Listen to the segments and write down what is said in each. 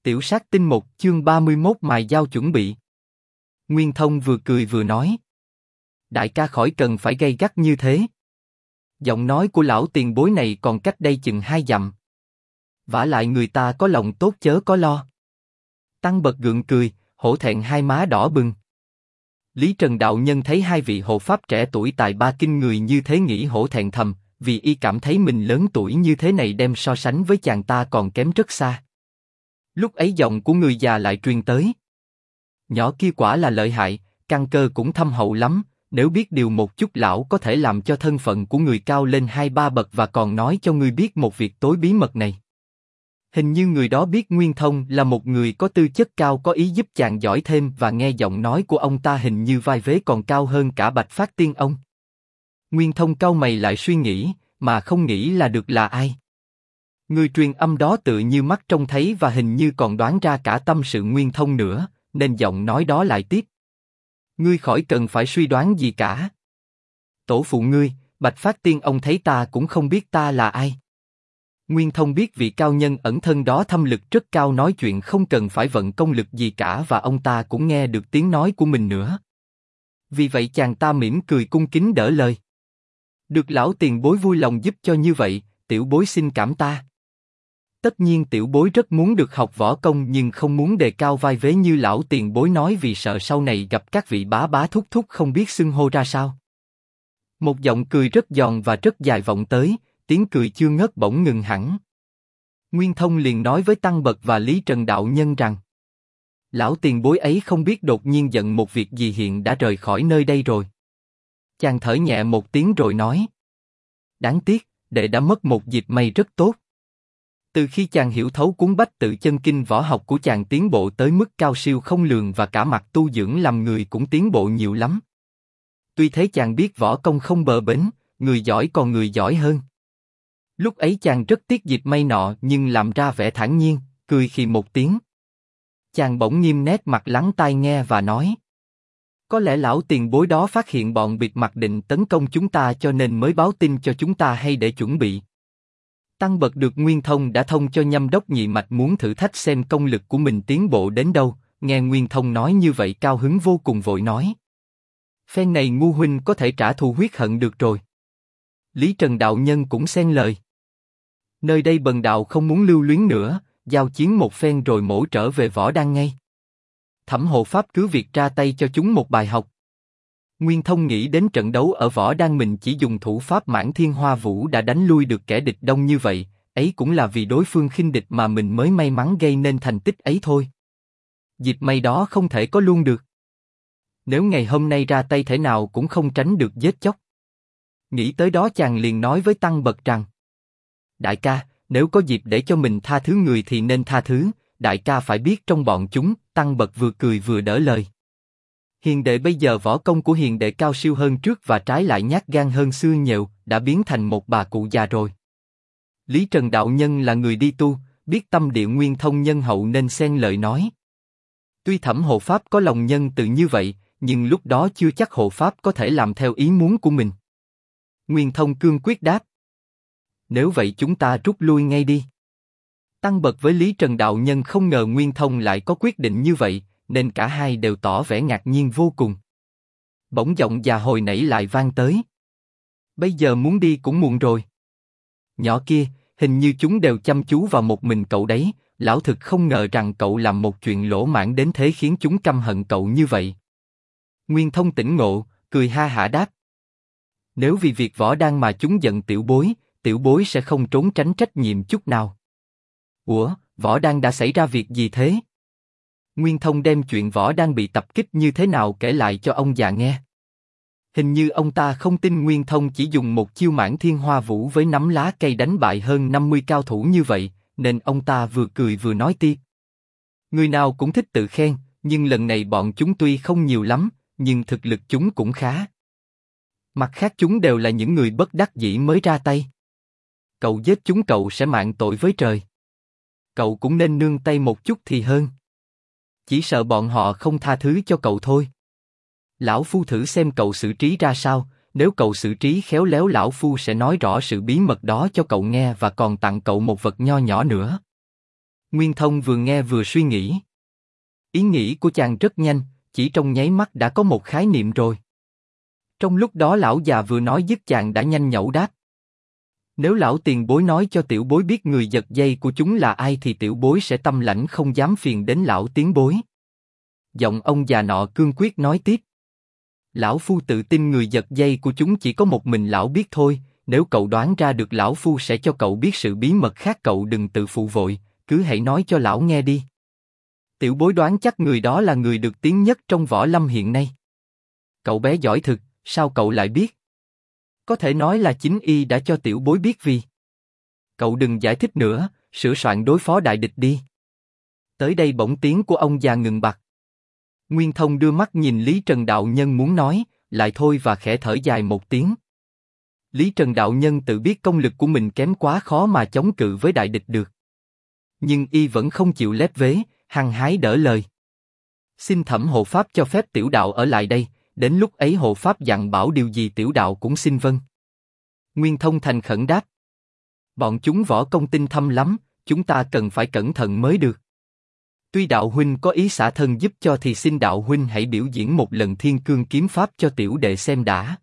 Tiểu sát tinh 1 chương 31 mài dao chuẩn bị. Nguyên Thông vừa cười vừa nói. Đại ca khỏi cần phải gay gắt như thế. Giọng nói của lão tiền bối này còn cách đây chừng 2 dặm. Vả lại người ta có lòng tốt chớ có lo. Tăng bật gượng cười, hổ thẹn hai má đỏ bừng. Lý Trần đạo nhân thấy hai vị hộ pháp trẻ tuổi tài ba kinh người như thế nghĩ hổ thẹn thầm, vì y cảm thấy mình lớn tuổi như thế này đem so sánh với chàng ta còn kém rất xa. Lúc ấy giọng của người già lại truyền tới. Nhỏ kia quả là lợi hại, căn cơ cũng thâm hậu lắm, nếu biết điều một chút lão có thể làm cho thân phận của người cao lên 2-3 bậc và còn nói cho ngươi biết một việc tối bí mật này. Hình như người đó biết Nguyên Thông là một người có tư chất cao có ý giúp chàng giỏi thêm và nghe giọng nói của ông ta hình như vai vế còn cao hơn cả Bạch Phát Tiên ông. Nguyên Thông cau mày lại suy nghĩ, mà không nghĩ là được là ai. Người truyền âm đó tự như mắt trông thấy và hình như còn đoán ra cả tâm sự Nguyên Thông nữa, nên giọng nói đó lại tiếp. Ngươi khỏi cần phải suy đoán gì cả. Tổ phụ ngươi, Bạch Phát Tiên ông thấy ta cũng không biết ta là ai. Nguyên Thông biết vị cao nhân ẩn thân đó thâm lực rất cao nói chuyện không cần phải vận công lực gì cả và ông ta cũng nghe được tiếng nói của mình nữa. Vì vậy chàng ta mỉm cười cung kính đỡ lời. Được lão tiền bối vui lòng giúp cho như vậy, tiểu bối xin cảm ta. Tất nhiên tiểu bối rất muốn được học võ công nhưng không muốn đề cao vai vế như lão tiền bối nói vì sợ sau này gặp các vị bá bá thúc thúc không biết xưng hô ra sao. Một giọng cười rất giòn và rất dài vọng tới, tiếng cười chưa ngớt bỗng ngừng hẳn. Nguyên Thông liền nói với Tăng Bật và Lý Trần đạo nhân rằng lão tiền bối ấy không biết đột nhiên giận một việc gì hiện đã rời khỏi nơi đây rồi. Chàng thở nhẹ một tiếng rồi nói. Đáng tiếc, đệ đã mất một dịp may rất tốt. Từ khi chàng hiểu thấu cuốn Bách Tự Chân Kinh võ học của chàng tiến bộ tới mức cao siêu không lường và cả mặt tu dưỡng làm người cũng tiến bộ nhiều lắm. Tuy thế chàng biết võ công không bờ bến, người giỏi còn người giỏi hơn. Lúc ấy chàng rất tiếc dịp may nọ nhưng làm ra vẻ thản nhiên, cười khì một tiếng. Chàng bỗng nghiêm nét mặt lắng tai nghe và nói. Có lẽ lão tiền bối đó phát hiện bọn bịt mặt định tấn công chúng ta cho nên mới báo tin cho chúng ta hay để chuẩn bị. Tăng Bật được Nguyên Thông đã thông cho Nhâm Đốc Nhị Mạch muốn thử thách xem công lực của mình tiến bộ đến đâu, nghe Nguyên Thông nói như vậy cao hứng vô cùng vội nói. Phen này ngu huynh có thể trả thù huyết hận được rồi. Lý Trần đạo nhân cũng xen lời. Nơi đây bần đạo không muốn lưu luyến nữa, giao chiến một phen rồi mổ trở về võ đăng ngay. Thẩm hộ pháp cứ việc ra tay cho chúng một bài học. Nguyên Thông nghĩ đến trận đấu ở võ đăng mình chỉ dùng thủ pháp Mãn Thiên Hoa Vũ đã đánh lui được kẻ địch đông như vậy, ấy cũng là vì đối phương khinh địch mà mình mới may mắn gây nên thành tích ấy thôi. Dịp may đó không thể có luôn được. Nếu ngày hôm nay ra tay thể nào cũng không tránh được giết chóc. Nghĩ tới đó chàng liền nói với Tăng Bật rằng. Đại ca, nếu có dịp để cho mình tha thứ người thì nên tha thứ, đại ca phải biết trong bọn chúng, Tăng Bật vừa cười vừa đỡ lời. Hiền đệ bây giờ võ công của hiền đệ cao siêu hơn trước và trái lại nhát gan hơn xưa nhiều, đã biến thành một bà cụ già rồi. Lý Trần đạo nhân là người đi tu, biết tâm địa Nguyên Thông nhân hậu nên xen lời nói. Tuy Thẩm hộ pháp có lòng nhân từ như vậy, nhưng lúc đó chưa chắc hộ pháp có thể làm theo ý muốn của mình. Nguyên Thông cương quyết đáp. Nếu vậy chúng ta rút lui ngay đi. Tăng Bật với Lý Trần đạo nhân không ngờ Nguyên Thông lại có quyết định như vậy, nên cả hai đều tỏ vẻ ngạc nhiên vô cùng. Bỗng giọng già hồi nãy lại vang tới. Bây giờ muốn đi cũng muộn rồi. Nhỏ kia, hình như chúng đều chăm chú vào một mình cậu đấy, lão thực không ngờ rằng cậu làm một chuyện lỗ mãng đến thế khiến chúng căm hận cậu như vậy. Nguyên Thông tỉnh ngộ, cười ha hả đáp. Nếu vì việc võ đăng mà chúng giận tiểu bối sẽ không trốn tránh trách nhiệm chút nào. Ủa, võ đăng đã xảy ra việc gì thế? Nguyên Thông đem chuyện võ đăng bị tập kích như thế nào kể lại cho ông già nghe. Hình như ông ta không tin Nguyên Thông chỉ dùng một chiêu Mãn Thiên Hoa Vũ với nắm lá cây đánh bại hơn 50 cao thủ như vậy, nên ông ta vừa cười vừa nói tiếp. Người nào cũng thích tự khen, nhưng lần này bọn chúng tuy không nhiều lắm, nhưng thực lực chúng cũng khá. Mặt khác chúng đều là những người bất đắc dĩ mới ra tay. Cậu giết chúng cậu sẽ mạng tội với trời. Cậu cũng nên nương tay một chút thì hơn. Chỉ sợ bọn họ không tha thứ cho cậu thôi. Lão Phu thử xem cậu xử trí ra sao, nếu cậu xử trí khéo léo Lão Phu sẽ nói rõ sự bí mật đó cho cậu nghe và còn tặng cậu một vật nho nhỏ nữa. Nguyên Thông vừa nghe vừa suy nghĩ. Ý nghĩ của chàng rất nhanh, chỉ trong nháy mắt đã có một khái niệm rồi. Trong lúc đó lão già vừa nói dứt chàng đã nhanh nhẩu đáp. Nếu lão tiền bối nói cho tiểu bối biết người giật dây của chúng là ai thì tiểu bối sẽ tâm lãnh không dám phiền đến lão tiền bối. Giọng ông già nọ cương quyết nói tiếp. Lão phu tự tin người giật dây của chúng chỉ có một mình lão biết thôi, nếu cậu đoán ra được lão phu sẽ cho cậu biết sự bí mật khác, cậu đừng tự phụ vội, cứ hãy nói cho lão nghe đi. Tiểu bối đoán chắc người đó là người được tiếng nhất trong võ lâm hiện nay. Cậu bé giỏi thực, sao cậu lại biết? Có thể nói là chính y đã cho tiểu bối biết vì. Cậu đừng giải thích nữa, sửa soạn đối phó đại địch đi. Tới đây bỗng tiếng của ông già ngừng bặt. Nguyên Thông đưa mắt nhìn Lý Trần đạo nhân muốn nói, lại thôi và khẽ thở dài một tiếng. Lý Trần đạo nhân tự biết công lực của mình kém quá khó mà chống cự với đại địch được. Nhưng y vẫn không chịu lép vế, hăng hái đỡ lời. Xin Thẩm hộ pháp cho phép tiểu đạo ở lại đây, đến lúc ấy hộ pháp dặn bảo điều gì tiểu đạo cũng xin vâng. Nguyên Thông thành khẩn đáp. Bọn chúng võ công tinh thâm lắm, chúng ta cần phải cẩn thận mới được. Tuy đạo huynh có ý xả thân giúp cho thì xin đạo huynh hãy biểu diễn một lần thiên cương kiếm pháp cho tiểu đệ xem đã.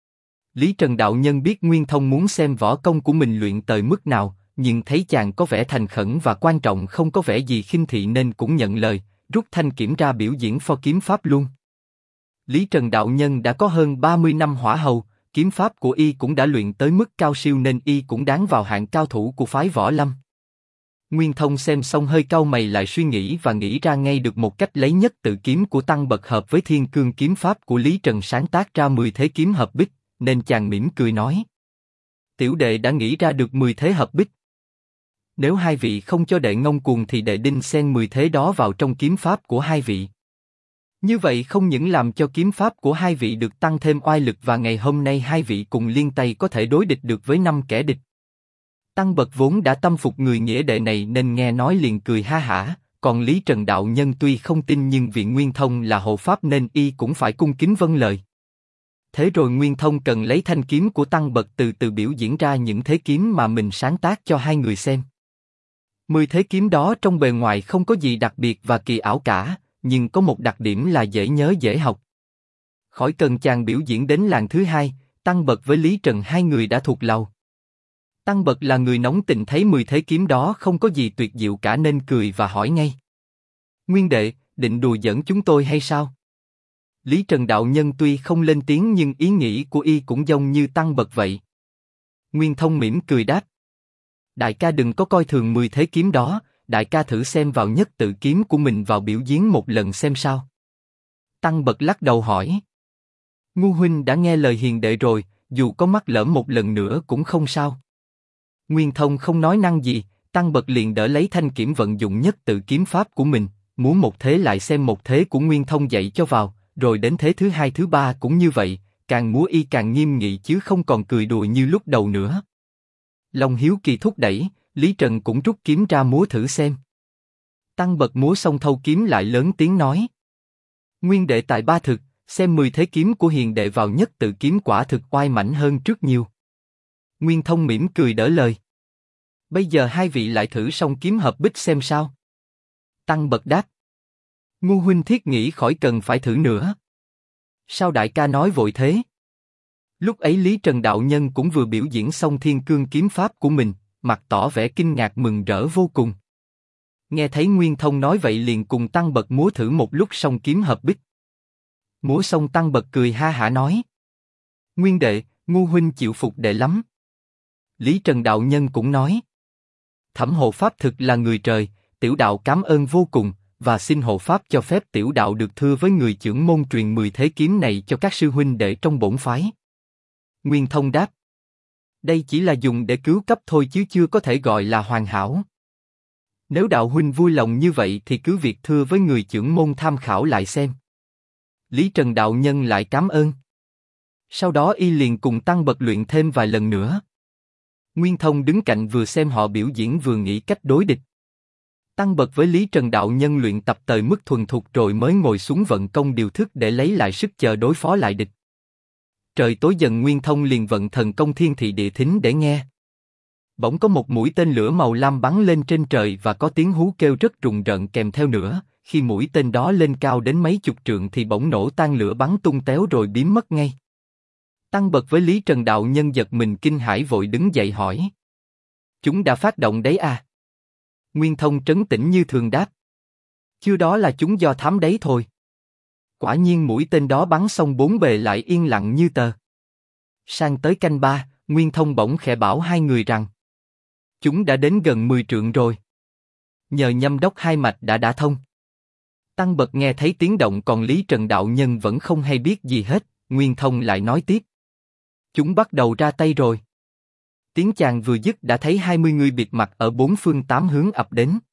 Lý Trần đạo nhân biết Nguyên Thông muốn xem võ công của mình luyện tới mức nào, nhưng thấy chàng có vẻ thành khẩn và quan trọng không có vẻ gì khinh thị nên cũng nhận lời, rút thanh kiếm ra biểu diễn pho kiếm pháp luôn. Lý Trần đạo nhân đã có hơn 30 năm hỏa hầu, kiếm pháp của y cũng đã luyện tới mức cao siêu nên y cũng đáng vào hạng cao thủ của phái võ lâm. Nguyên Thông xem xong hơi cau mày lại suy nghĩ và nghĩ ra ngay được một cách lấy nhất tự kiếm của Tăng Bật hợp với thiên cương kiếm pháp của Lý Trần sáng tác ra 10 thế kiếm hợp bích, nên chàng mỉm cười nói. Tiểu đệ đã nghĩ ra được 10 thế hợp bích. Nếu hai vị không cho đệ ngông cuồng thì đệ đinh xen 10 thế đó vào trong kiếm pháp của hai vị. Như vậy không những làm cho kiếm pháp của hai vị được tăng thêm oai lực và ngày hôm nay hai vị cùng liên tay có thể đối địch được với 5 kẻ địch. Tăng Bật vốn đã tâm phục người nghĩa đệ này nên nghe nói liền cười ha hả, còn Lý Trần đạo nhân tuy không tin nhưng vì Nguyên Thông là hộ pháp nên y cũng phải cung kính vâng lời. Thế rồi Nguyên Thông cần lấy thanh kiếm của Tăng Bật từ từ biểu diễn ra những thế kiếm mà mình sáng tác cho hai người xem. 10 thế kiếm đó trong bề ngoài không có gì đặc biệt và kỳ ảo cả, nhưng có một đặc điểm là dễ nhớ dễ học. Khỏi cần chàng biểu diễn đến làn thứ hai, Tăng Bật với Lý Trần hai người đã thuộc lòng. Tăng Bật là người nóng tình thấy 10 thế kiếm đó không có gì tuyệt diệu cả nên cười và hỏi ngay. Nguyên đệ, định đùa giỡn chúng tôi hay sao? Lý Trần đạo nhân tuy không lên tiếng nhưng ý nghĩ của y cũng giống như Tăng Bật vậy. Nguyên Thông mỉm cười đáp. Đại ca đừng có coi thường 10 thế kiếm đó, đại ca thử xem vào nhất tự kiếm của mình vào biểu diễn một lần xem sao. Tăng Bật lắc đầu hỏi. Ngu huynh đã nghe lời hiền đệ rồi, dù có mắc lỡ một lần nữa cũng không sao. Nguyên Thông không nói năng gì, Tăng Bật liền đỡ lấy thanh kiếm vận dụng nhất tự kiếm pháp của mình, muốn một thế lại xem một thế của Nguyên Thông dạy cho vào, rồi đến thế thứ hai thứ ba cũng như vậy, càng múa y càng nghiêm nghị chứ không còn cười đùa như lúc đầu nữa. Lòng hiếu kỳ thúc đẩy, Lý Trần cũng rút kiếm ra múa thử xem. Tăng Bật múa xong thâu kiếm lại lớn tiếng nói. Nguyên đệ tài ba thực, xem 10 thế kiếm của hiền đệ vào nhất tự kiếm quả thực oai mãnh hơn trước nhiều. Nguyên Thông mỉm cười đỡ lời. Bây giờ hai vị lại thử xong kiếm hợp bích xem sao. Tăng Bật đáp. Ngu huynh thiết nghĩ khỏi cần phải thử nữa. Sao đại ca nói vội thế? Lúc ấy Lý Trần đạo nhân cũng vừa biểu diễn xong thiên cương kiếm pháp của mình, mặt tỏ vẻ kinh ngạc mừng rỡ vô cùng. Nghe thấy Nguyên Thông nói vậy liền cùng Tăng Bật múa thử một lúc xong kiếm hợp bích. Múa xong Tăng Bật cười ha hả nói. Nguyên đệ, ngu huynh chịu phục đệ lắm. Lý Trần đạo nhân cũng nói. Thẩm hộ pháp thực là người trời, tiểu đạo cảm ơn vô cùng, và xin hộ pháp cho phép tiểu đạo được thưa với người trưởng môn truyền 10 thế kiếm này cho các sư huynh đệ trong bổn phái. Nguyên Thông đáp. Đây chỉ là dùng để cứu cấp thôi chứ chưa có thể gọi là hoàn hảo. Nếu đạo huynh vui lòng như vậy thì cứ việc thưa với người trưởng môn tham khảo lại xem. Lý Trần đạo nhân lại cảm ơn. Sau đó y liền cùng Tăng Bật luyện thêm vài lần nữa. Nguyên Thông đứng cạnh vừa xem họ biểu diễn vừa nghĩ cách đối địch. Tăng Bật với Lý Trần đạo nhân luyện tập tới mức thuần thục rồi mới ngồi xuống vận công điều thức để lấy lại sức chờ đối phó lại địch. Trời tối dần Nguyên Thông liền vận thần công thiên thị địa thính để nghe. Bỗng có một mũi tên lửa màu lam bắn lên trên trời và có tiếng hú kêu rất rùng rợn kèm theo nữa. Khi mũi tên đó lên cao đến mấy chục trượng thì bỗng nổ tan lửa bắn tung tóe rồi biến mất ngay. Tăng Bật với Lý Trần đạo nhân giật mình kinh hãi vội đứng dậy hỏi. Chúng đã phát động đấy à? Nguyên Thông trấn tĩnh như thường đáp. Chưa, đó là chúng do thám đấy thôi. Quả nhiên mũi tên đó bắn xong bốn bề lại yên lặng như tờ. Sang tới canh 3, Nguyên Thông bỗng khẽ bảo hai người rằng chúng đã đến gần 10 trượng rồi. Nhờ nhâm đốc hai mạch đã thông. Tăng Bật nghe thấy tiếng động còn Lý Trần đạo nhân vẫn không hay biết gì hết, Nguyên Thông lại nói tiếp. Chúng bắt đầu ra tay rồi. Tiếng chàng vừa dứt đã thấy 20 người bịt mặt ở bốn phương tám hướng ập đến.